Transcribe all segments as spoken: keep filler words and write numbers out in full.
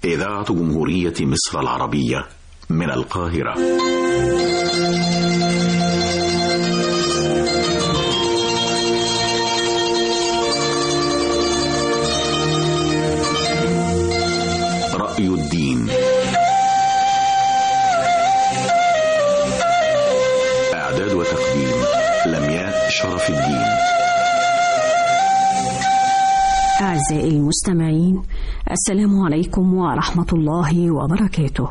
إذاعة جمهورية مصر العربية من القاهرة. رأي الدين. إعداد وتقديم لمياء شرف الدين. أعزائي المستمعين، السلام عليكم ورحمة الله وبركاته.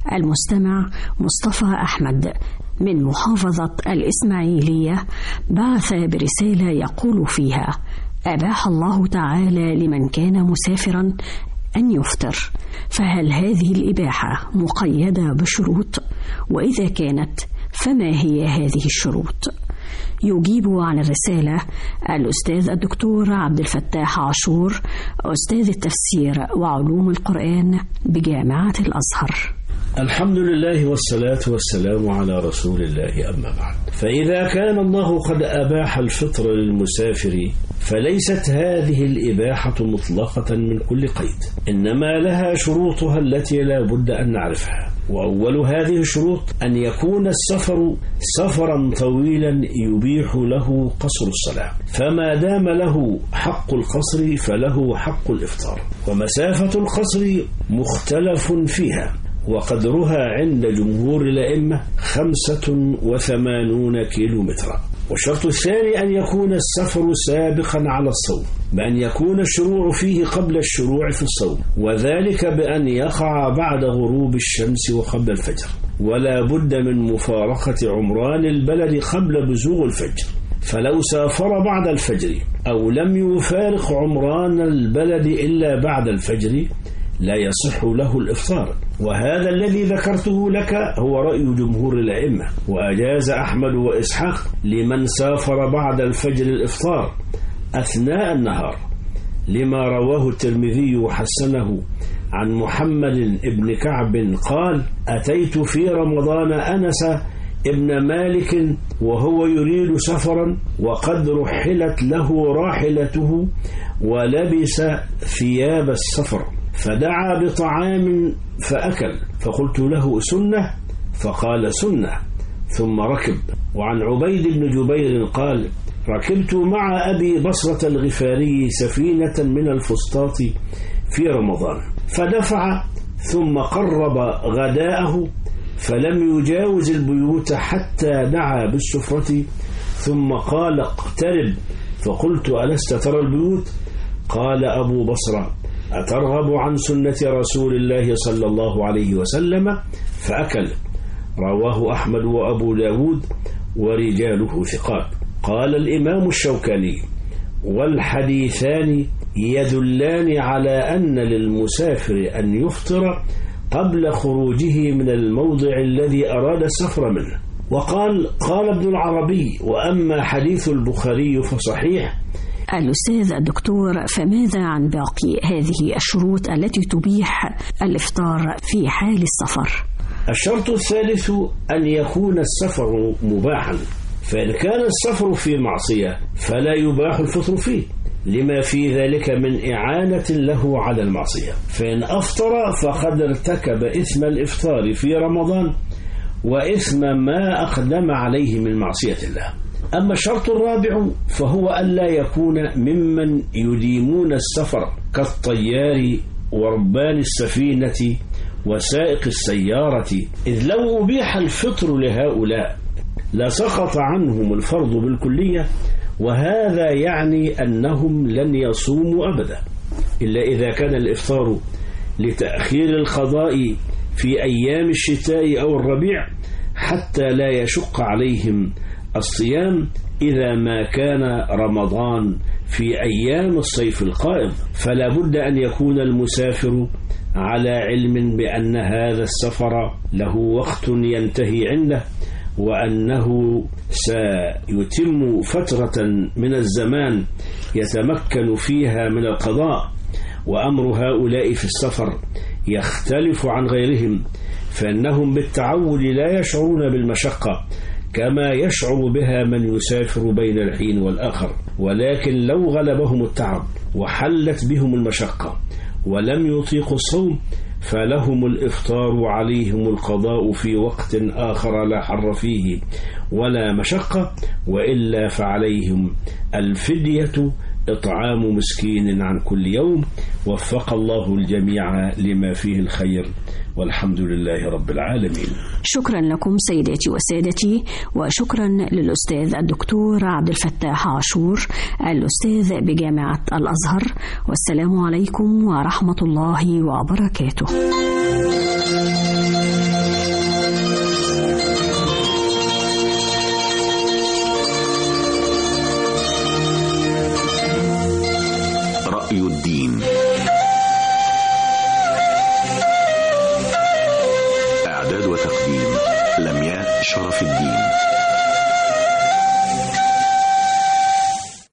المستمع مصطفى أحمد من محافظة الإسماعيلية بعث برسالة يقول فيها: أباح الله تعالى لمن كان مسافرا أن يفطر، فهل هذه الإباحة مقيدة بشروط؟ وإذا كانت فما هي هذه الشروط؟ يجيب عن الرسالة الأستاذ الدكتور عبد الفتاح عاشور، أستاذ التفسير وعلوم القرآن بجامعة الأزهر. الحمد لله والصلاة والسلام على رسول الله، أما بعد، فإذا كان الله قد أباح الفطر للمسافر فليست هذه الإباحة مطلقة من كل قيد، إنما لها شروطها التي لا بد أن نعرفها. وأول هذه الشروط أن يكون السفر سفرا طويلا يبيح له قصر الصلاة، فما دام له حق القصر فله حق الإفطار. ومسافة القصر مختلف فيها، وقدرها عند جمهور الأئمة خمسة وثمانون كيلو مترا. والشرط الثاني أن يكون السفر سابقا على الصوم، بأن يكون الشروع فيه قبل الشروع في الصوم، وذلك بأن يقع بعد غروب الشمس وقبل الفجر، ولا بد من مفارقة عمران البلد قبل بزوغ الفجر. فلو سافر بعد الفجر أو لم يفارق عمران البلد إلا بعد الفجر لا يصح له الإفطار. وهذا الذي ذكرته لك هو رأي جمهور الأئمة، وأجاز أحمد وإسحاق لمن سافر بعد الفجر الإفطار أثناء النهار، لما رواه الترمذي وحسنه عن محمد بن كعب قال: أتيت في رمضان أنس ابن مالك وهو يريد سفرا وقد رحلت له راحلته ولبس ثياب السفر، فدعا بطعام فأكل، فقلت له: سنة؟ فقال: سنة، ثم ركب. وعن عبيد بن جبير قال: ركبت مع أبي بصرة الغفاري سفينة من الفسطاط في رمضان، فدفع ثم قرب غداءه فلم يجاوز البيوت حتى دعا بالسفرة، ثم قال: اقترب، فقلت: ألست ترى البيوت؟ قال أبو بصرة: أترغب عن سنة رسول الله صلى الله عليه وسلم؟ فأكل. رواه أحمد وأبو داود ورجاله ثقات. قال الإمام الشوكاني: والحديثان يدلان على أن للمسافر أن يفطر قبل خروجه من الموضع الذي أراد السفر منه. وقال قال ابن العربي: وأما حديث البخاري فصحيح. الأستاذ الدكتور، فماذا عن باقي هذه الشروط التي تبيح الإفطار في حال السفر؟ الشرط الثالث أن يكون السفر مباحا، فإن كان السفر في معصية فلا يباح الفطر فيه، لما في ذلك من إعانة له على المعصية، فإن أفطر فقد ارتكب إثم الإفطار في رمضان وإثم ما أقدم عليه من معصية الله. أما الشرط الرابع فهو ألا يكون ممن يديمون السفر كالطيار وربان السفينة وسائق السيارة، إذ لو أبيح الفطر لهؤلاء لسقط عنهم الفرض بالكلية، وهذا يعني أنهم لن يصوموا أبدا، إلا إذا كان الإفطار لتأخير القضاء في أيام الشتاء أو الربيع حتى لا يشق عليهم الصيام إذا ما كان رمضان في أيام الصيف القائم. فلا بد أن يكون المسافر على علم بأن هذا السفر له وقت ينتهي عنده، وأنه سيتم فترة من الزمان يتمكن فيها من القضاء. وأمر هؤلاء في السفر يختلف عن غيرهم، فإنهم بالتعود لا يشعرون بالمشقة كما يشعر بها من يسافر بين الحين والآخر، ولكن لو غلبهم التعب وحلت بهم المشقة ولم يطيقوا الصوم فلهم الإفطار وعليهم القضاء في وقت آخر لا حر فيه ولا مشقة، وإلا فعليهم الفدية إطعام مسكين عن كل يوم. وفق الله الجميع لما فيه الخير، والحمد لله رب العالمين. شكرا لكم سيداتي وسادتي، وشكرا للأستاذ الدكتور عبد الفتاح عاشور الأستاذ بجامعة الأزهر، والسلام عليكم ورحمة الله وبركاته. رأي الدين.